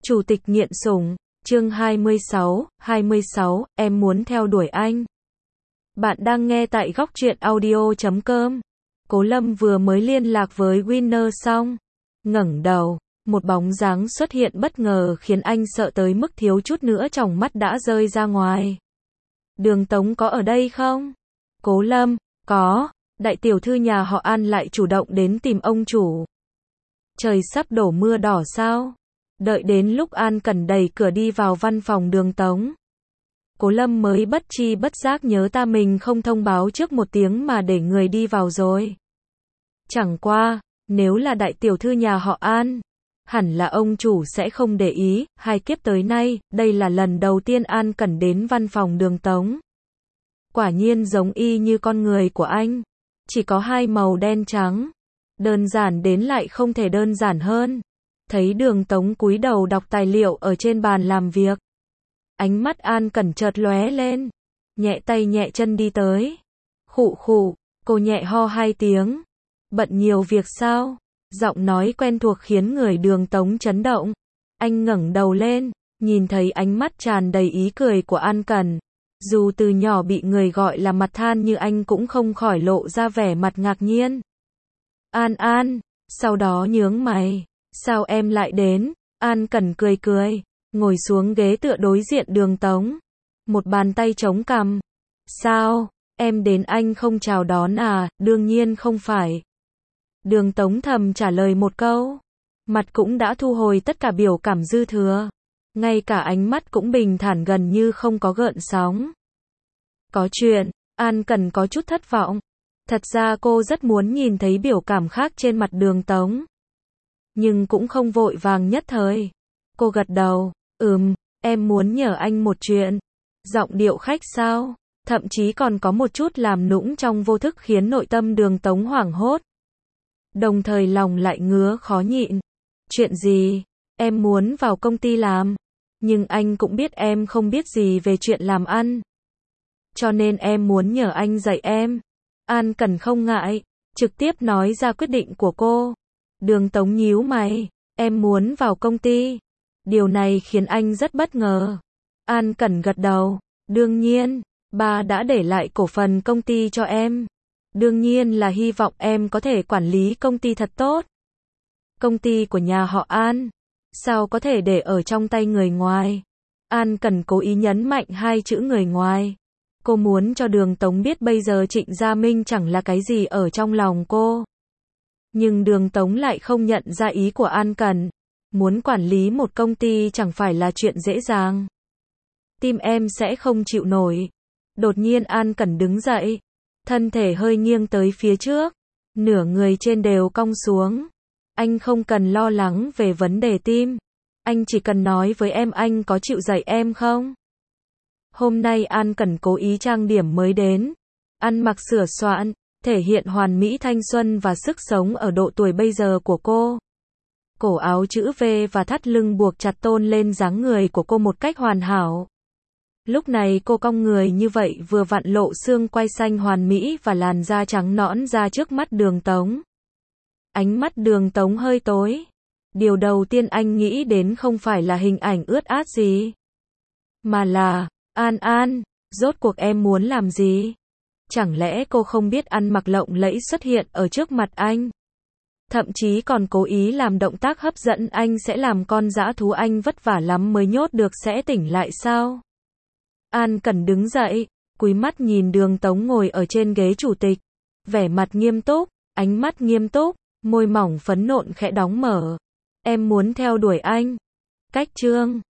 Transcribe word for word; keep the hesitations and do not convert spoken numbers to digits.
Chủ tịch nghiện sủng, chương hai mươi sáu, hai mươi sáu, em muốn theo đuổi anh. Bạn đang nghe tại góc truyện audio chấm com. Cố Lâm vừa mới liên lạc với Winner xong. Ngẩng đầu, một bóng dáng xuất hiện bất ngờ khiến anh sợ tới mức thiếu chút nữa tròng mắt đã rơi ra ngoài. Đường Tống có ở đây không? Cố Lâm, có. Đại tiểu thư nhà họ An lại chủ động đến tìm ông chủ. Trời sắp đổ mưa đỏ sao? Đợi đến lúc An Cẩn đẩy cửa đi vào văn phòng Đường Tống. Cố Lâm mới bất tri bất giác nhớ ta mình không thông báo trước một tiếng mà để người đi vào rồi. Chẳng qua, nếu là đại tiểu thư nhà họ An, hẳn là ông chủ sẽ không để ý. Hai kiếp tới nay, đây là lần đầu tiên An Cẩn đến văn phòng Đường Tống. Quả nhiên giống y như con người của anh. Chỉ có hai màu đen trắng. Đơn giản đến lại không thể đơn giản hơn. Thấy Đường Tống cúi đầu đọc tài liệu ở trên bàn làm việc. Ánh mắt An Cẩn chợt lóe lên. Nhẹ tay nhẹ chân đi tới. Khụ khụ, cô nhẹ ho hai tiếng. Bận nhiều việc sao? Giọng nói quen thuộc khiến người Đường Tống chấn động. Anh ngẩng đầu lên, nhìn thấy ánh mắt tràn đầy ý cười của An Cẩn. Dù từ nhỏ bị người gọi là mặt than như anh cũng không khỏi lộ ra vẻ mặt ngạc nhiên. An An, sau đó nhướng mày. Sao em lại đến? An Cẩn cười cười, ngồi xuống ghế tựa đối diện Đường Tống. Một bàn tay chống cằm. Sao? Em đến anh không chào đón à? Đương nhiên không phải. Đường Tống thầm trả lời một câu. Mặt cũng đã thu hồi tất cả biểu cảm dư thừa. Ngay cả ánh mắt cũng bình thản gần như không có gợn sóng. Có chuyện, An Cẩn có chút thất vọng. Thật ra cô rất muốn nhìn thấy biểu cảm khác trên mặt Đường Tống. Nhưng cũng không vội vàng nhất thời. Cô gật đầu, ừm, em muốn nhờ anh một chuyện. Giọng điệu khách sao, thậm chí còn có một chút làm nũng trong vô thức khiến nội tâm Đường Tống hoảng hốt. Đồng thời lòng lại ngứa khó nhịn. Chuyện gì? Em muốn vào công ty làm. Nhưng anh cũng biết em không biết gì về chuyện làm ăn. Cho nên em muốn nhờ anh dạy em. An Cẩn không ngại, trực tiếp nói ra quyết định của cô. Đường Tống nhíu mày, em muốn vào công ty. Điều này khiến anh rất bất ngờ. An Cẩn gật đầu, đương nhiên, ba đã để lại cổ phần công ty cho em. Đương nhiên là hy vọng em có thể quản lý công ty thật tốt. Công ty của nhà họ An, sao có thể để ở trong tay người ngoài? An Cẩn cố ý nhấn mạnh hai chữ người ngoài. Cô muốn cho Đường Tống biết bây giờ Trịnh Gia Minh chẳng là cái gì ở trong lòng cô. Nhưng Đường Tống lại không nhận ra ý của An Cẩn. Muốn quản lý một công ty chẳng phải là chuyện dễ dàng. Tim em sẽ không chịu nổi. Đột nhiên An Cẩn đứng dậy. Thân thể hơi nghiêng tới phía trước. Nửa người trên đều cong xuống. Anh không cần lo lắng về vấn đề tim. Anh chỉ cần nói với em anh có chịu dạy em không? Hôm nay An Cẩn cố ý trang điểm mới đến. Ăn mặc sửa soạn, thể hiện hoàn mỹ thanh xuân và sức sống ở độ tuổi bây giờ của cô. Cổ áo chữ V và thắt lưng buộc chặt tôn lên dáng người của cô một cách hoàn hảo. Lúc này cô cong người như vậy vừa vặn lộ xương quai xanh hoàn mỹ và làn da trắng nõn ra trước mắt Đường Tống. Ánh mắt Đường Tống hơi tối. Điều đầu tiên anh nghĩ đến không phải là hình ảnh ướt át gì. Mà là, An An, rốt cuộc em muốn làm gì? Chẳng lẽ cô không biết ăn mặc lộng lẫy xuất hiện ở trước mặt anh? Thậm chí còn cố ý làm động tác hấp dẫn anh sẽ làm con dã thú anh vất vả lắm mới nhốt được sẽ tỉnh lại sao? An Cẩn đứng dậy, cúi mắt nhìn Đường Tống ngồi ở trên ghế chủ tịch. Vẻ mặt nghiêm túc, ánh mắt nghiêm túc, môi mỏng phấn nộn khẽ đóng mở. Em muốn theo đuổi anh. Cách chương